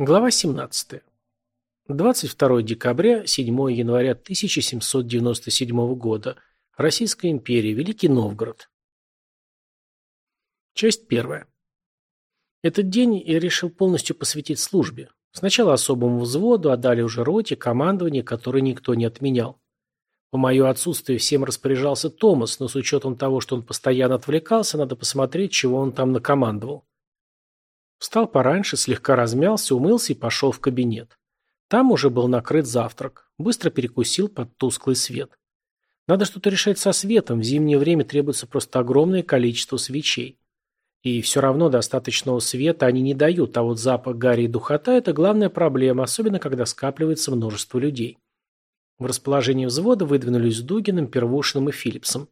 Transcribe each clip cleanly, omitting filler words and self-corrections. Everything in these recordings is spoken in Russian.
Глава 17. 22 декабря, 7 января 1797 года. Российская империя. Великий Новгород. Часть первая. Этот день я решил полностью посвятить службе. Сначала особому взводу, а далее уже роте, командование, которое никто не отменял. По мое отсутствие всем распоряжался Томас, но с учетом того, что он постоянно отвлекался, надо посмотреть, чего он там накомандовал. Встал пораньше, слегка размялся, умылся и пошел в кабинет. Там уже был накрыт завтрак. Быстро перекусил под тусклый свет. Надо что-то решать со светом, в зимнее время требуется просто огромное количество свечей. И все равно достаточного света они не дают, а вот запах гари и духота – это главная проблема, особенно когда скапливается множество людей. В расположении взвода выдвинулись с Дугиным, Первушиным и Филлипсом.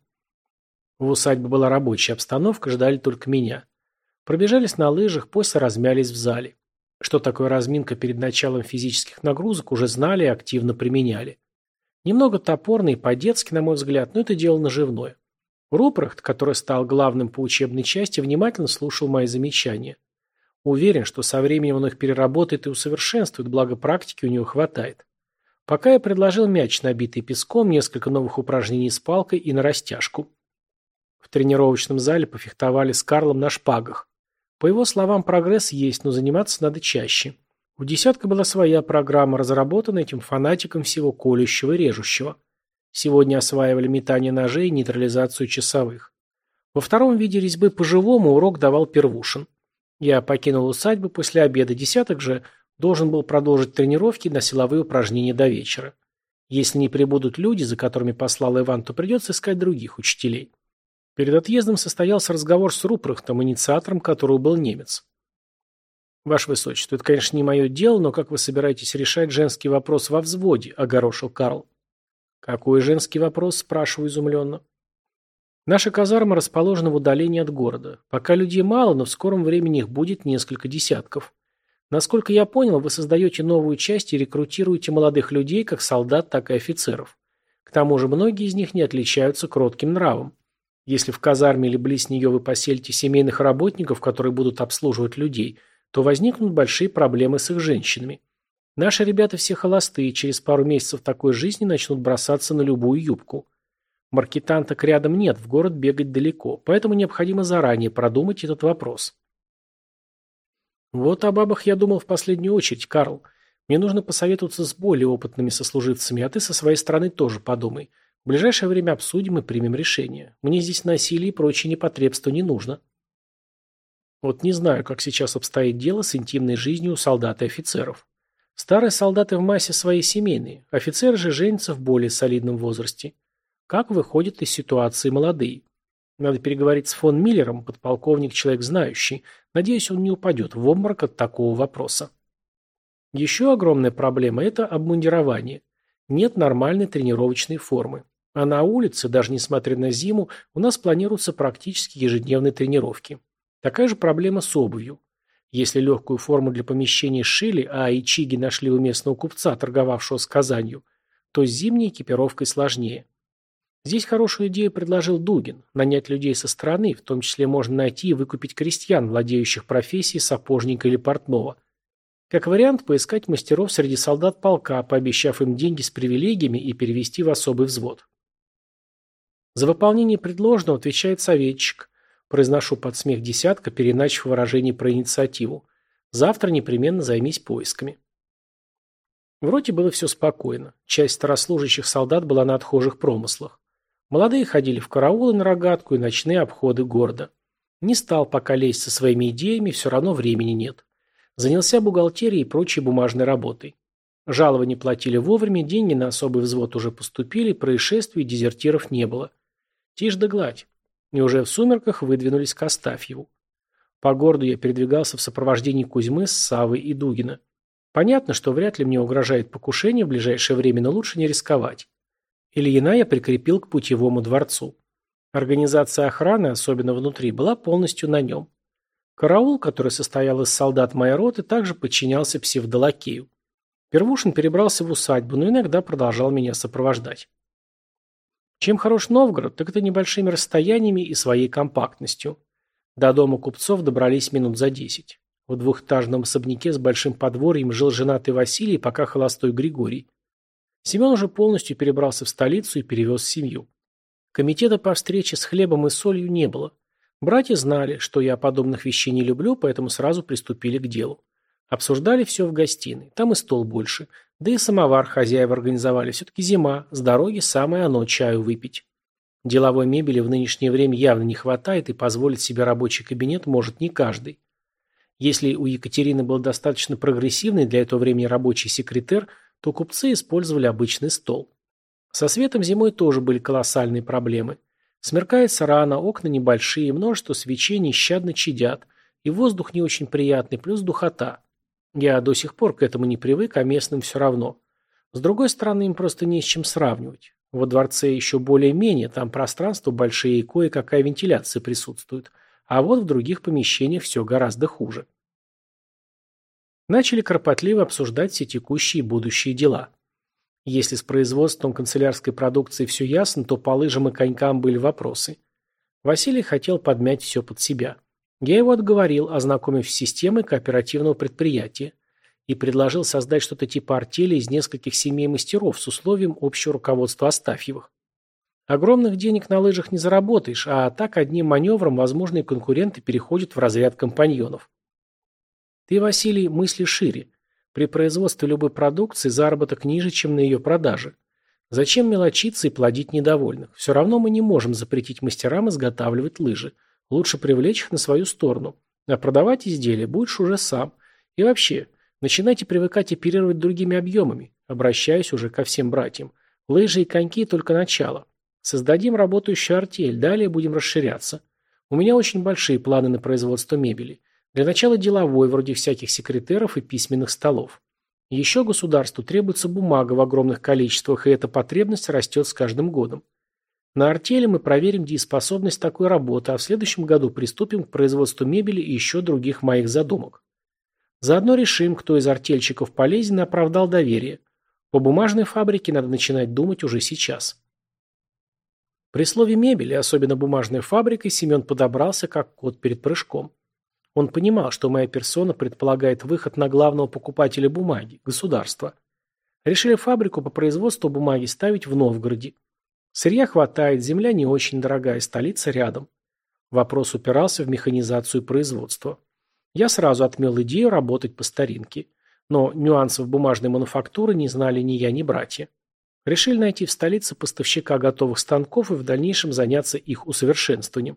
В усадьбе была рабочая обстановка, ждали только меня. Пробежались на лыжах, после размялись в зале. Что такое разминка перед началом физических нагрузок, уже знали и активно применяли. Немного топорно и по-детски, на мой взгляд, но это дело наживное. Рупрехт, который стал главным по учебной части, внимательно слушал мои замечания. Уверен, что со временем он их переработает и усовершенствует, благо практики у него хватает. Пока я предложил мяч, набитый песком, несколько новых упражнений с палкой и на растяжку. В тренировочном зале пофехтовали с Карлом на шпагах. По его словам, прогресс есть, но заниматься надо чаще. У десятка была своя программа, разработанная этим фанатиком всего колющего и режущего. Сегодня осваивали метание ножей и нейтрализацию часовых. Во втором виде резьбы по-живому урок давал Первушин. Я покинул усадьбу после обеда, десяток же должен был продолжить тренировки на силовые упражнения до вечера. Если не прибудут люди, за которыми послал Иван, то придется искать других учителей. Перед отъездом состоялся разговор с Рупрехтом, инициатором которого был немец. «Ваше Высочество, это, конечно, не мое дело, но как вы собираетесь решать женский вопрос во взводе?» – огорошил Карл. «Какой женский вопрос?» – спрашиваю изумленно. «Наша казарма расположена в удалении от города. Пока людей мало, но в скором времени их будет несколько десятков. Насколько я понял, вы создаете новую часть и рекрутируете молодых людей, как солдат, так и офицеров. К тому же многие из них не отличаются кротким нравом. Если в казарме или близ нее вы поселите семейных работников, которые будут обслуживать людей, то возникнут большие проблемы с их женщинами. Наши ребята все холостые, через пару месяцев такой жизни начнут бросаться на любую юбку. Маркетанток рядом нет, в город бегать далеко, поэтому необходимо заранее продумать этот вопрос». «Вот о бабах я думал в последнюю очередь, Карл. Мне нужно посоветоваться с более опытными сослуживцами, а ты со своей стороны тоже подумай. В ближайшее время обсудим и примем решение. Мне здесь насилие и прочие непотребства не нужно». Вот не знаю, как сейчас обстоит дело с интимной жизнью у солдат и офицеров. Старые солдаты в массе своей семейные, офицеры же женятся в более солидном возрасте. Как выходят из ситуации молодые? Надо переговорить с фон Миллером, подполковник человек знающий. Надеюсь, он не упадет в обморок от такого вопроса. Еще огромная проблема – это обмундирование. Нет нормальной тренировочной формы. А на улице, даже несмотря на зиму, у нас планируются практически ежедневные тренировки. Такая же проблема с обувью. Если легкую форму для помещения сшили, а ичиги нашли у местного купца, торговавшего с Казанью, то с зимней экипировкой сложнее. Здесь хорошую идею предложил Дугин – нанять людей со стороны, в том числе можно найти и выкупить крестьян, владеющих профессией сапожника или портного. Как вариант, поискать мастеров среди солдат полка, пообещав им деньги с привилегиями и перевести в особый взвод. За выполнение предложенного отвечает советчик. Произношу под смех десятка, переначив выражение про инициативу. Завтра непременно займись поисками. В роте было все спокойно. Часть старослужащих солдат была на отхожих промыслах. Молодые ходили в караулы на рогатку и ночные обходы города. Не стал пока лезть со своими идеями, все равно времени нет. Занялся бухгалтерией и прочей бумажной работой. Жалования платили вовремя, деньги на особый взвод уже поступили, происшествий и дезертиров не было. Тишь да гладь. И уже в сумерках выдвинулись к Астафьеву. По городу я передвигался в сопровождении Кузьмы с Савой и Дугина. Понятно, что вряд ли мне угрожает покушение в ближайшее время, но лучше не рисковать. Ильина я прикрепил к путевому дворцу. Организация охраны, особенно внутри, была полностью на нем. Караул, который состоял из солдат моей роты, также подчинялся псевдолакею. Первушин перебрался в усадьбу, но иногда продолжал меня сопровождать. Чем хорош Новгород, так это небольшими расстояниями и своей компактностью. До дома купцов добрались минут за 10. В двухэтажном особняке с большим подворьем жил женатый Василий, пока холостой Григорий. Семен уже полностью перебрался в столицу и перевез семью. Комитета по встрече с хлебом и солью не было. Братья знали, что я подобных вещей не люблю, поэтому сразу приступили к делу. Обсуждали все в гостиной, там и стол больше. Да и самовар хозяева организовали, все-таки зима, с дороги самое оно чаю выпить. Деловой мебели в нынешнее время явно не хватает, и позволить себе рабочий кабинет может не каждый. Если у Екатерины был достаточно прогрессивный для этого времени рабочий секретер, то купцы использовали обычный стол. Со светом зимой тоже были колоссальные проблемы. Смеркается рано, окна небольшие, множество свечей нещадно чадят, и воздух не очень приятный, плюс духота. Я до сих пор к этому не привык, а местным все равно. С другой стороны, им просто не с чем сравнивать. Во дворце еще более-менее, там пространство большие и кое-какая вентиляция присутствует, а вот в других помещениях все гораздо хуже. Начали кропотливо обсуждать все текущие и будущие дела. Если с производством канцелярской продукции все ясно, то по лыжам и конькам были вопросы. Василий хотел подмять все под себя. Я его отговорил, ознакомив с системой кооперативного предприятия, и предложил создать что-то типа артели из нескольких семей мастеров с условием общего руководства Астафьевых. Огромных денег на лыжах не заработаешь, а так одним маневром возможные конкуренты переходят в разряд компаньонов. Ты, Василий, мысли шире. При производстве любой продукции заработок ниже, чем на ее продаже. Зачем мелочиться и плодить недовольных? Все равно мы не можем запретить мастерам изготавливать лыжи. Лучше привлечь их на свою сторону. А продавать изделия будешь уже сам. И вообще, начинайте привыкать оперировать другими объемами. Обращаюсь уже ко всем братьям. Лыжи и коньки – только начало. Создадим работающую артель, далее будем расширяться. У меня очень большие планы на производство мебели. Для начала деловой, вроде всяких секретеров и письменных столов. Еще государству требуется бумага в огромных количествах, и эта потребность растет с каждым годом. На артели мы проверим дееспособность такой работы, а в следующем году приступим к производству мебели и еще других моих задумок. Заодно решим, кто из артельщиков полезен и оправдал доверие. По бумажной фабрике надо начинать думать уже сейчас. При слове «мебель», особенно бумажной фабрикой, Семен подобрался, как кот перед прыжком. Он понимал, что моя персона предполагает выход на главного покупателя бумаги – государства. Решили фабрику по производству бумаги ставить в Новгороде. Сырья хватает, земля не очень дорогая, столица рядом. Вопрос упирался в механизацию производства. Я сразу отмел идею работать по старинке. Но нюансов бумажной мануфактуры не знали ни я, ни братья. Решили найти в столице поставщика готовых станков и в дальнейшем заняться их усовершенствованием.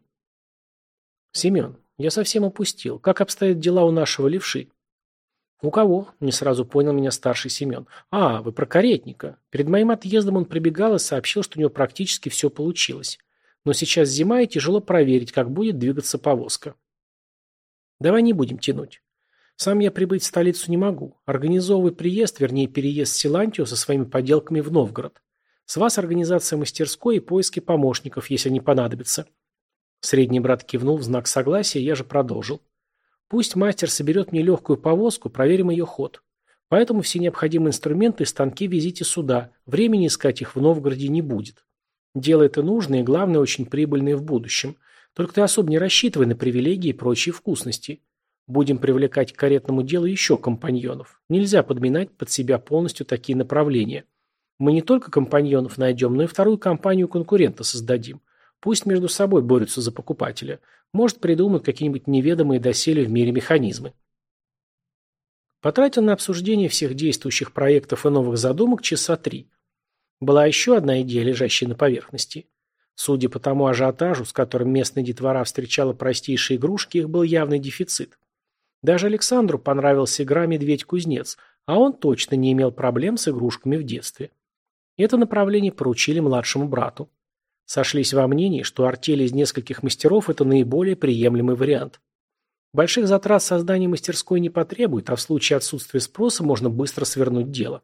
Семен, я совсем упустил. Как обстоят дела у нашего левши? У кого? Не сразу понял меня старший Семен. А, вы про каретника. Перед моим отъездом он прибегал и сообщил, что у него практически все получилось. Но сейчас зима и тяжело проверить, как будет двигаться повозка. Давай не будем тянуть. Сам я прибыть в столицу не могу. Организовывай приезд, вернее переезд Силантио со своими поделками в Новгород. С вас организация мастерской и поиски помощников, если они понадобятся. Средний брат кивнул в знак согласия, я же продолжил. Пусть мастер соберет мне легкую повозку, проверим ее ход. Поэтому все необходимые инструменты и станки везите сюда, времени искать их в Новгороде не будет. Дело это нужное и, главное, очень прибыльное в будущем. Только ты особо не рассчитывай на привилегии и прочие вкусности. Будем привлекать к каретному делу еще компаньонов. Нельзя подминать под себя полностью такие направления. Мы не только компаньонов найдем, но и вторую компанию конкурента создадим. Пусть между собой борются за покупателя. Может, придумают какие-нибудь неведомые доселе в мире механизмы. Потратил на обсуждение всех действующих проектов и новых задумок часа 3. Была еще одна идея, лежащая на поверхности. Судя по тому ажиотажу, с которым местная детвора встречала простейшие игрушки, их был явный дефицит. Даже Александру понравилась игра «Медведь-кузнец», а он точно не имел проблем с игрушками в детстве. Это направление поручили младшему брату. Сошлись во мнении, что артель из нескольких мастеров – это наиболее приемлемый вариант. Больших затрат создание мастерской не потребует, а в случае отсутствия спроса можно быстро свернуть дело.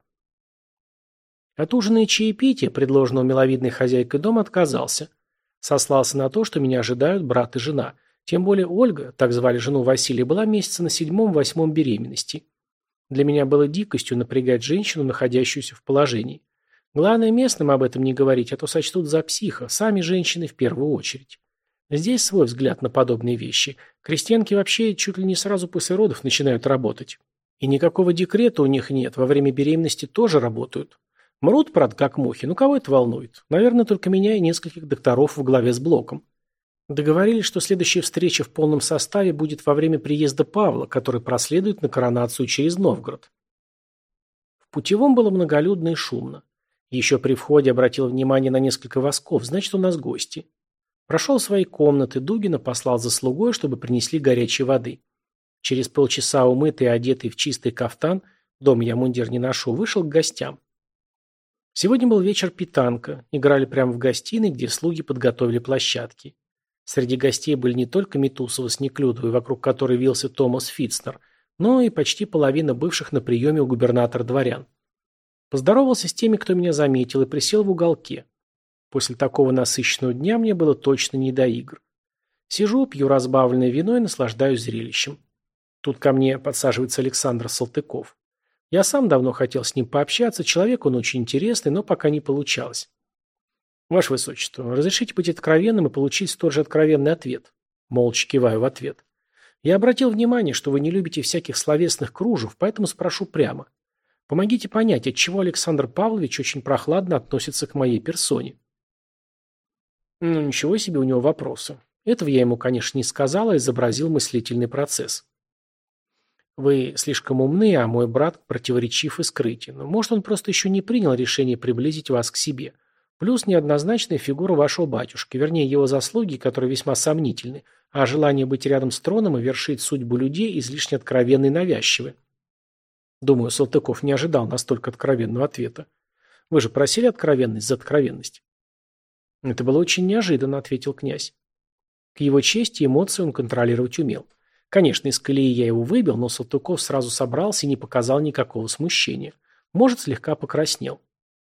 От ужина и чаепития, предложенного миловидной хозяйкой дома, отказался. Сослался на то, что меня ожидают брат и жена. Тем более Ольга, так звали жену Василия, была месяца на 7-8 беременности. Для меня было дикостью напрягать женщину, находящуюся в положении. Главное, местным об этом не говорить, а то сочтут за психа, сами женщины в первую очередь. Здесь свой взгляд на подобные вещи. Крестьянки вообще чуть ли не сразу после родов начинают работать. И никакого декрета у них нет, во время беременности тоже работают. Мрут, правда, как мухи, но кого это волнует? Наверное, только меня и нескольких докторов во главе с блоком. Договорились, что следующая встреча в полном составе будет во время приезда Павла, который проследует на коронацию через Новгород. В путевом было многолюдно и шумно. Еще при входе обратил внимание на несколько восков, значит, у нас гости. Прошел в свои комнаты, Дугина послал за слугой, чтобы принесли горячей воды. Через полчаса умытый и одетый в чистый кафтан, дома я мундир не ношу, вышел к гостям. Сегодня был вечер питанка, играли прямо в гостиной, где слуги подготовили площадки. Среди гостей были не только Митусова с Неклюдовой, вокруг которой вился Томас Фитцнер, но и почти половина бывших на приеме у губернатора дворян. Поздоровался с теми, кто меня заметил, и присел в уголке. После такого насыщенного дня мне было точно не до игр. Сижу, пью разбавленное вино и наслаждаюсь зрелищем. Тут ко мне подсаживается Александр Салтыков. Я сам давно хотел с ним пообщаться, человек он очень интересный, но пока не получалось. Ваше Высочество, разрешите быть откровенным и получить столь же откровенный ответ? Молча киваю в ответ. Я обратил внимание, что вы не любите всяких словесных кружев, поэтому спрошу прямо. Помогите понять, отчего Александр Павлович очень прохладно относится к моей персоне. Ну, ничего себе у него вопросы. Этого я ему, конечно, не сказал, а изобразил мыслительный процесс. Вы слишком умны, а мой брат противоречив и скрытен. Может, он просто еще не принял решение приблизить вас к себе. Плюс неоднозначная фигура вашего батюшки, вернее, его заслуги, которые весьма сомнительны, а желание быть рядом с троном и вершить судьбу людей излишне откровенны и навязчивы. Думаю, Салтыков не ожидал настолько откровенного ответа. Вы же просили откровенность за откровенность. Это было очень неожиданно, ответил князь. К его чести эмоции он контролировать умел. Конечно, из колеи я его выбил, но Салтыков сразу собрался и не показал никакого смущения. Может, слегка покраснел.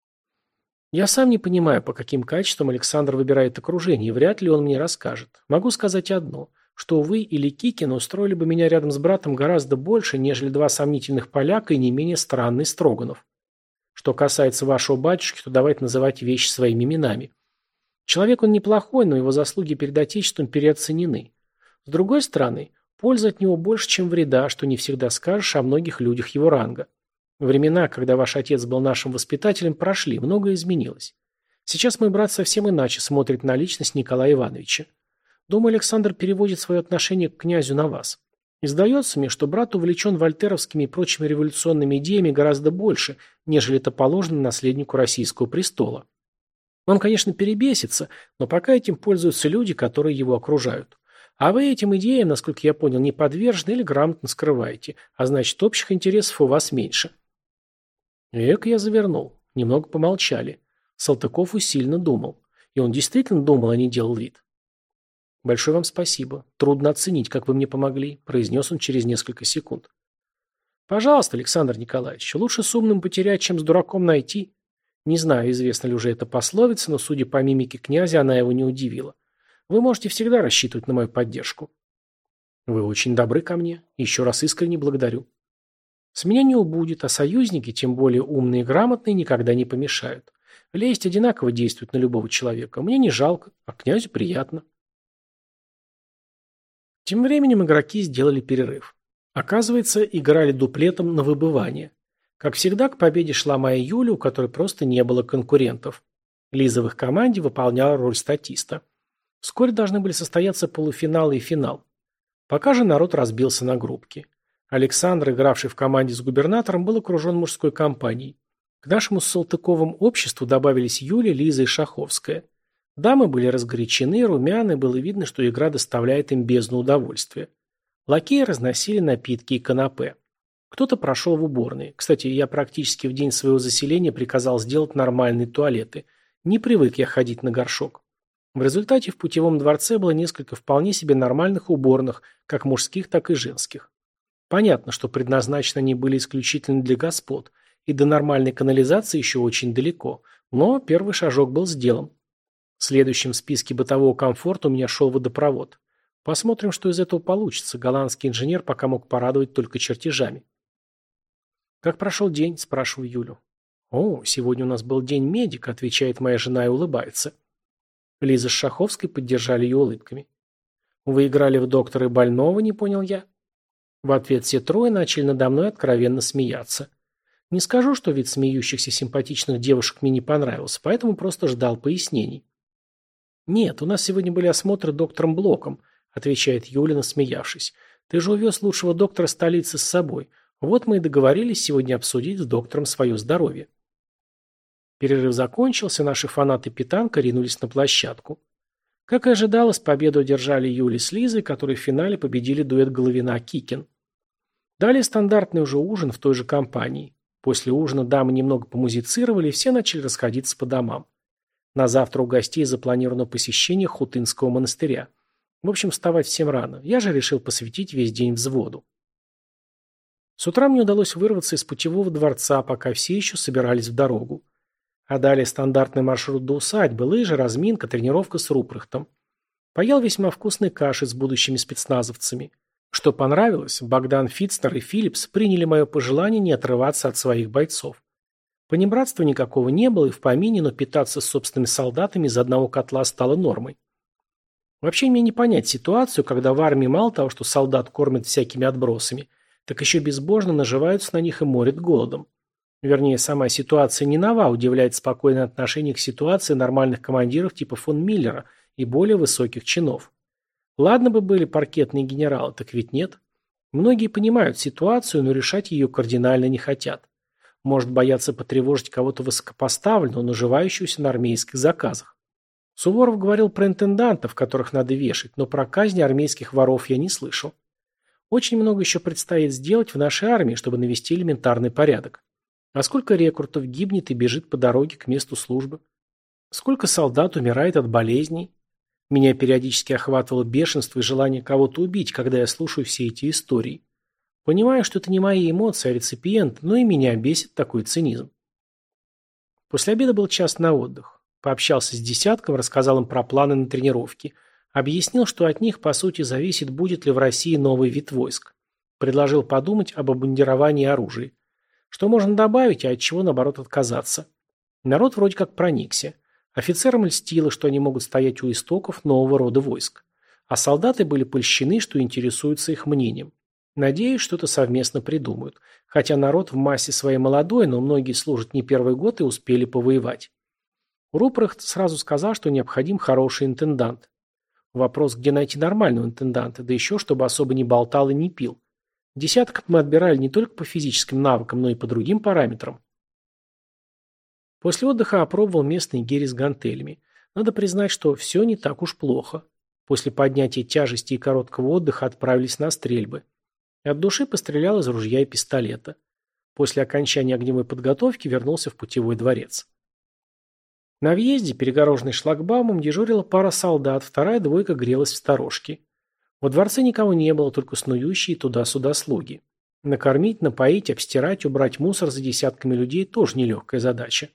Я сам не понимаю, по каким качествам Александр выбирает окружение, и вряд ли он мне расскажет. Могу сказать одно, что вы или Кикин устроили бы меня рядом с братом гораздо больше, нежели два сомнительных поляка и не менее странный Строганов. Что касается вашего батюшки, то давайте называть вещи своими именами. Человек он неплохой, но его заслуги перед Отечеством переоценены. С другой стороны, пользы от него больше, чем вреда, что не всегда скажешь о многих людях его ранга. Времена, когда ваш отец был нашим воспитателем, прошли, многое изменилось. Сейчас мой брат совсем иначе смотрит на личность Николая Ивановича. Думаю, Александр переводит свое отношение к князю на вас. И сдается мне, что брат увлечен вольтеровскими и прочими революционными идеями гораздо больше, нежели это положено наследнику российского престола. Он, конечно, перебесится, но пока этим пользуются люди, которые его окружают. А вы этим идеям, насколько я понял, не подвержены или грамотно скрываете, а значит, общих интересов у вас меньше. Эк, я завернул. Немного помолчали. Салтыков усиленно думал. И он действительно думал, а не делал вид. «Большое вам спасибо. Трудно оценить, как вы мне помогли», – произнес он через несколько секунд. «Пожалуйста, Александр Николаевич, лучше с умным потерять, чем с дураком найти». Не знаю, известна ли уже эта пословица, но, судя по мимике князя, она его не удивила. Вы можете всегда рассчитывать на мою поддержку. Вы очень добры ко мне. Еще раз искренне благодарю. С меня не убудет, а союзники, тем более умные и грамотные, никогда не помешают. Лесть одинаково действует на любого человека. Мне не жалко, а князю приятно. Тем временем игроки сделали перерыв. Оказывается, играли дуплетом на выбывание. Как всегда, к победе шла моя Юля, у которой просто не было конкурентов. Лиза в их команде выполняла роль статиста. Вскоре должны были состояться полуфиналы и финал. Пока же народ разбился на группки. Александр, игравший в команде с губернатором, был окружен мужской компанией. К нашему с Салтыковым обществу добавились Юля, Лиза и Шаховская. Дамы были разгорячены, румяны, было видно, что игра доставляет им бездну удовольствия. Лакеи разносили напитки и канапе. Кто-то прошел в уборные. Кстати, я практически в день своего заселения приказал сделать нормальные туалеты. Не привык я ходить на горшок. В результате в путевом дворце было несколько вполне себе нормальных уборных, как мужских, так и женских. Понятно, что предназначены они были исключительно для господ, и до нормальной канализации еще очень далеко, но первый шажок был сделан. Следующим в списке бытового комфорта у меня шел водопровод. Посмотрим, что из этого получится. Голландский инженер пока мог порадовать только чертежами. «Как прошел день?» – спрашиваю Юлю. «О, сегодня у нас был день медика», – отвечает моя жена и улыбается. Лиза с Шаховской поддержали ее улыбками. «Вы играли в доктора и больного?» – не понял я. В ответ все трое начали надо мной откровенно смеяться. Не скажу, что вид смеющихся симпатичных девушек мне не понравился, поэтому просто ждал пояснений. «Нет, у нас сегодня были осмотры доктором Блоком», – отвечает Юлия, насмеявшись. «Ты же увез лучшего доктора столицы с собой. Вот мы и договорились сегодня обсудить с доктором свое здоровье». Перерыв закончился, наши фанаты питанка ринулись на площадку. Как и ожидалось, победу одержали Юля с Лизой, которые в финале победили дуэт Головина-Кикин. Далее стандартный уже ужин в той же компании. После ужина дамы немного помузицировали, и все начали расходиться по домам. На завтра у гостей запланировано посещение Хутынского монастыря. В общем, вставать всем рано. Я же решил посвятить весь день взводу. С утра мне удалось вырваться из путевого дворца, пока все еще собирались в дорогу. А далее стандартный маршрут до усадьбы, лыжи, разминка, тренировка с Рупрехтом. Поел весьма вкусной каши с будущими спецназовцами. Что понравилось, Богдан Фитцнер и Филлипс приняли мое пожелание не отрываться от своих бойцов. Понебратства никакого не было и в помине, но питаться с собственными солдатами из одного котла стало нормой. Вообще мне не понять ситуацию, когда в армии мало того, что солдат кормят всякими отбросами, так еще безбожно наживаются на них и морят голодом. Вернее, сама ситуация не нова, удивляет спокойное отношение к ситуации нормальных командиров типа фон Миллера и более высоких чинов. Ладно бы были паркетные генералы, так ведь нет. Многие понимают ситуацию, но решать ее кардинально не хотят. Может, боятся потревожить кого-то высокопоставленного, наживающегося на армейских заказах. Суворов говорил про интендантов, которых надо вешать, но про казни армейских воров я не слышал. Очень много еще предстоит сделать в нашей армии, чтобы навести элементарный порядок. А сколько рекрутов гибнет и бежит по дороге к месту службы? Сколько солдат умирает от болезней? Меня периодически охватывало бешенство и желание кого-то убить, когда я слушаю все эти истории. Понимаю, что это не мои эмоции, а реципиент, но и меня бесит такой цинизм. После обеда был час на отдых. Пообщался с десятком, рассказал им про планы на тренировки. Объяснил, что от них, по сути, зависит, будет ли в России новый вид войск. Предложил подумать об обмундировании оружия. Что можно добавить, а от чего, наоборот, отказаться. Народ вроде как проникся. Офицерам льстило, что они могут стоять у истоков нового рода войск. А солдаты были польщены, что интересуются их мнением. Надеюсь, что-то совместно придумают. Хотя народ в массе своей молодой, но многие служат не первый год и успели повоевать. Рупрехт сразу сказал, что необходим хороший интендант. Вопрос, где найти нормального интенданта, да еще, чтобы особо не болтал и не пил. Десяток мы отбирали не только по физическим навыкам, но и по другим параметрам. После отдыха опробовал местный гири с гантелями. Надо признать, что все не так уж плохо. После поднятия тяжести и короткого отдыха отправились на стрельбы. От души пострелял из ружья и пистолета. После окончания огневой подготовки вернулся в путевой дворец. На въезде, перегороженный шлагбаумом, дежурила пара солдат, вторая двойка грелась в сторожке. Во дворце никого не было, только снующие туда-сюда слуги. Накормить, напоить, обстирать, убрать мусор за десятками людей тоже нелегкая задача.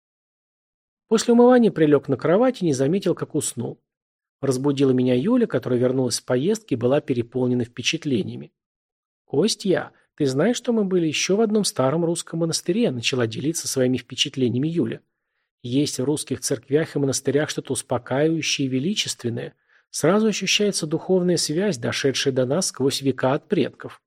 После умывания прилег на кровать и не заметил, как уснул. Разбудила меня Юля, которая вернулась с поездки и была переполнена впечатлениями. «Костя, ты знаешь, что мы были еще в одном старом русском монастыре?» Начала делиться своими впечатлениями Юля. «Есть в русских церквях и монастырях что-то успокаивающее и величественное. Сразу ощущается духовная связь, дошедшая до нас сквозь века от предков.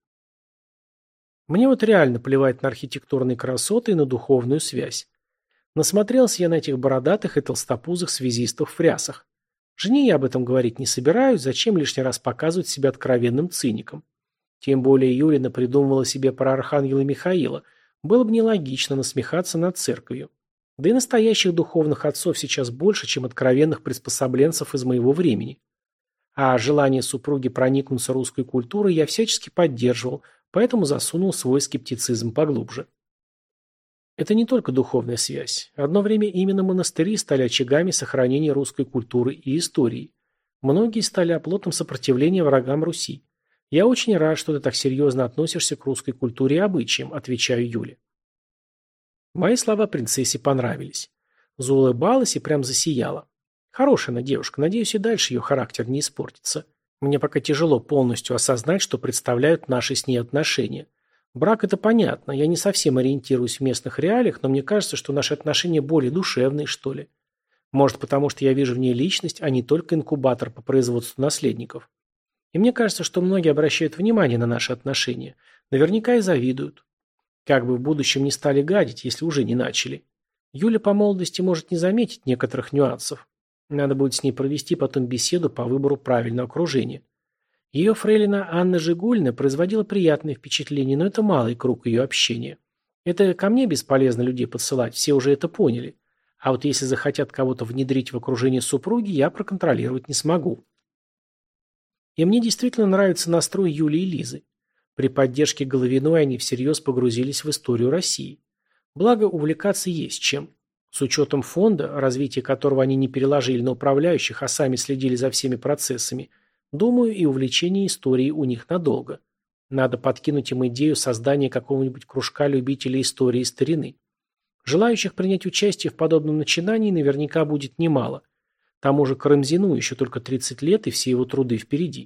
Мне вот реально плевать на архитектурные красоты и на духовную связь. Насмотрелся я на этих бородатых и толстопузых связистов в рясах. Жене я об этом говорить не собираюсь, зачем лишний раз показывать себя откровенным циником. Тем более Юлина придумывала себе про архангела Михаила. Было бы нелогично насмехаться над церковью. Да и настоящих духовных отцов сейчас больше, чем откровенных приспособленцев из моего времени. А желание супруги проникнуться русской культурой я всячески поддерживал, поэтому засунул свой скептицизм поглубже. Это не только духовная связь. Одно время именно монастыри стали очагами сохранения русской культуры и истории. Многие стали оплотом сопротивления врагам Руси. Я очень рад, что ты так серьезно относишься к русской культуре и обычаям, отвечаю Юле. Мои слова принцессе понравились. Заулыбалась и прям засияла. Хорошая она девушка, надеюсь, и дальше ее характер не испортится. Мне пока тяжело полностью осознать, что представляют наши с ней отношения. Брак – это понятно, я не совсем ориентируюсь в местных реалиях, но мне кажется, что наши отношения более душевные, что ли. Может, потому что я вижу в ней личность, а не только инкубатор по производству наследников. И мне кажется, что многие обращают внимание на наши отношения. Наверняка и завидуют. Как бы в будущем не стали гадить, если уже не начали. Юля по молодости может не заметить некоторых нюансов. Надо будет с ней провести потом беседу по выбору правильного окружения. Ее фрейлина Анна Жигульна производила приятное впечатление, но это малый круг ее общения. Это ко мне бесполезно людей подсылать, все уже это поняли. А вот если захотят кого-то внедрить в окружение супруги, я проконтролировать не смогу. И мне действительно нравится настрой Юли и Лизы. При поддержке Головиной они всерьез погрузились в историю России. Благо, увлекаться есть чем. С учетом фонда, развитие которого они не переложили на управляющих, а сами следили за всеми процессами, думаю, и увлечение историей у них надолго. Надо подкинуть им идею создания какого-нибудь кружка любителей истории и старины. Желающих принять участие в подобном начинании наверняка будет немало. Тому же Карамзину еще только 30 лет, и все его труды впереди.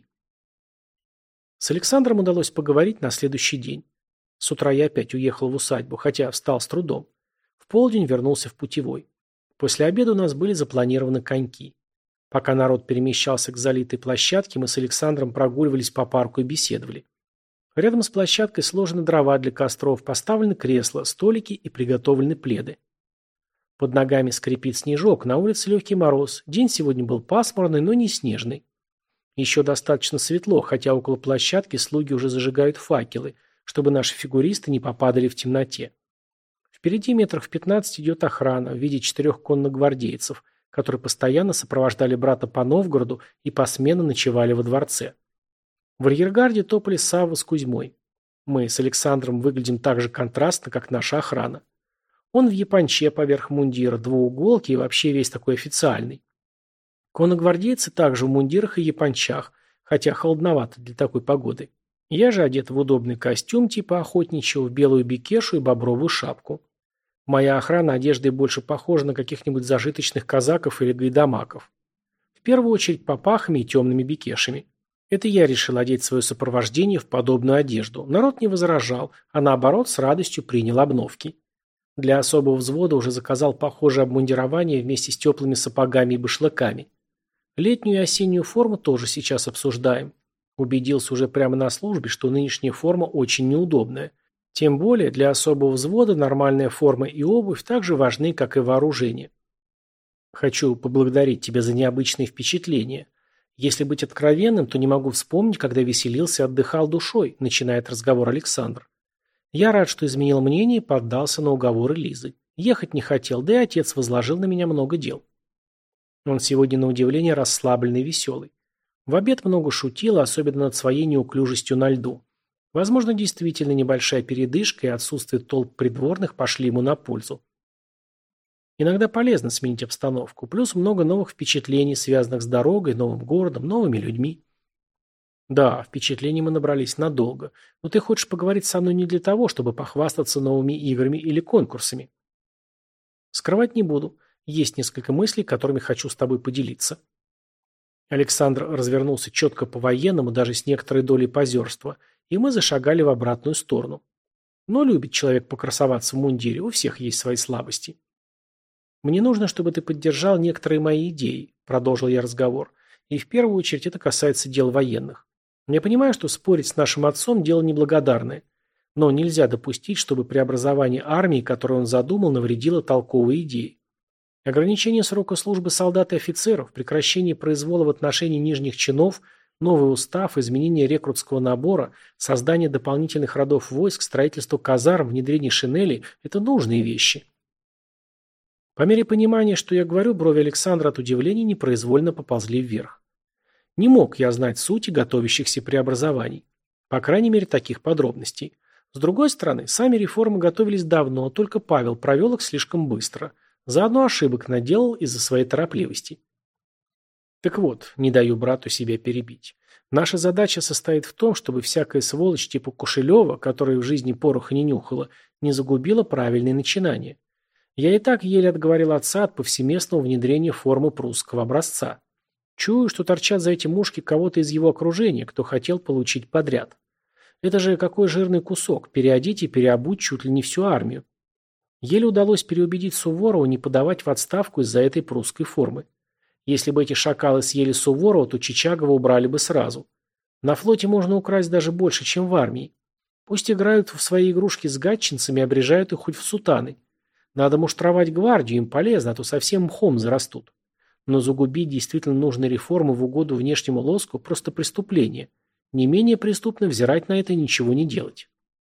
С Александром удалось поговорить на следующий день. С утра я опять уехал в усадьбу, хотя встал с трудом. В полдень вернулся в путевой. После обеда у нас были запланированы коньки. Пока народ перемещался к залитой площадке, мы с Александром прогуливались по парку и беседовали. Рядом с площадкой сложены дрова для костров, поставлены кресла, столики и приготовлены пледы. Под ногами скрипит снежок, на улице легкий мороз. День сегодня был пасмурный, но не снежный. Еще достаточно светло, хотя около площадки слуги уже зажигают факелы, чтобы наши фигуристы не попадали в темноте. Впереди метров в 15 идет охрана в виде 4 конногвардейцев, которые постоянно сопровождали брата по Новгороду и посменно ночевали во дворце. В арьергарде топали Савва с Кузьмой. Мы с Александром выглядим так же контрастно, как наша охрана. Он в японче поверх мундира, двууголке и вообще весь такой официальный. Конногвардейцы также в мундирах и япончах, хотя холодновато для такой погоды. Я же одет в удобный костюм типа охотничьего, в белую бекешу и бобровую шапку. Моя охрана одеждой больше похожа на каких-нибудь зажиточных казаков или гайдамаков. В первую очередь попахами и темными бекешами. Это я решил одеть свое сопровождение в подобную одежду. Народ не возражал, а наоборот с радостью принял обновки. Для особого взвода уже заказал похожее обмундирование вместе с теплыми сапогами и башлыками. Летнюю и осеннюю форму тоже сейчас обсуждаем. Убедился уже прямо на службе, что нынешняя форма очень неудобная. Тем более для особого взвода нормальная форма и обувь так же важны, как и вооружение. Хочу поблагодарить тебя за необычные впечатления. Если быть откровенным, то не могу вспомнить, когда веселился и отдыхал душой, начинает разговор Александр. Я рад, что изменил мнение и поддался на уговоры Лизы. Ехать не хотел, да и отец возложил на меня много дел. Он сегодня на удивление расслабленный и веселый. В обед много шутил, особенно над своей неуклюжестью на льду. Возможно, действительно небольшая передышка и отсутствие толп придворных пошли ему на пользу. Иногда полезно сменить обстановку, плюс много новых впечатлений, связанных с дорогой, новым городом, новыми людьми. Да, впечатлений мы набрались надолго, но ты хочешь поговорить со мной не для того, чтобы похвастаться новыми играми или конкурсами. Скрывать не буду. Есть несколько мыслей, которыми хочу с тобой поделиться. Александр развернулся четко по-военному, даже с некоторой долей позерства, и мы зашагали в обратную сторону. Но любит человек покрасоваться в мундире, у всех есть свои слабости. «Мне нужно, чтобы ты поддержал некоторые мои идеи», – продолжил я разговор, и в первую очередь это касается дел военных. Я понимаю, что спорить с нашим отцом – дело неблагодарное, но нельзя допустить, чтобы преобразование армии, которое он задумал, навредило толковой идее. Ограничение срока службы солдат и офицеров, прекращение произвола в отношении нижних чинов, новый устав, изменение рекрутского набора, создание дополнительных родов войск, строительство казарм, внедрение шинелей – это нужные вещи. По мере понимания, что я говорю, брови Александра от удивления непроизвольно поползли вверх. Не мог я знать сути готовящихся преобразований. По крайней мере, таких подробностей. С другой стороны, сами реформы готовились давно, только Павел провел их слишком быстро. Заодно ошибок наделал из-за своей торопливости. Так вот, не даю брату себя перебить. Наша задача состоит в том, чтобы всякая сволочь типа Кушелева, которая в жизни пороха не нюхала, не загубила правильные начинания. Я и так еле отговорил отца от повсеместного внедрения формы прусского образца. Чую, что торчат за эти мушки кого-то из его окружения, кто хотел получить подряд. Это же какой жирный кусок, переодеть и переобуть чуть ли не всю армию. Еле удалось переубедить Суворова не подавать в отставку из-за этой прусской формы. Если бы эти шакалы съели Суворова, то Чичагова убрали бы сразу. На флоте можно украсть даже больше, чем в армии. Пусть играют в свои игрушки с гатчинцами и обрежают их хоть в сутаны. Надо муштровать гвардию, им полезно, а то совсем мхом зарастут. Но загубить действительно нужные реформы в угоду внешнему лоску – просто преступление. Не менее преступно взирать на это и ничего не делать.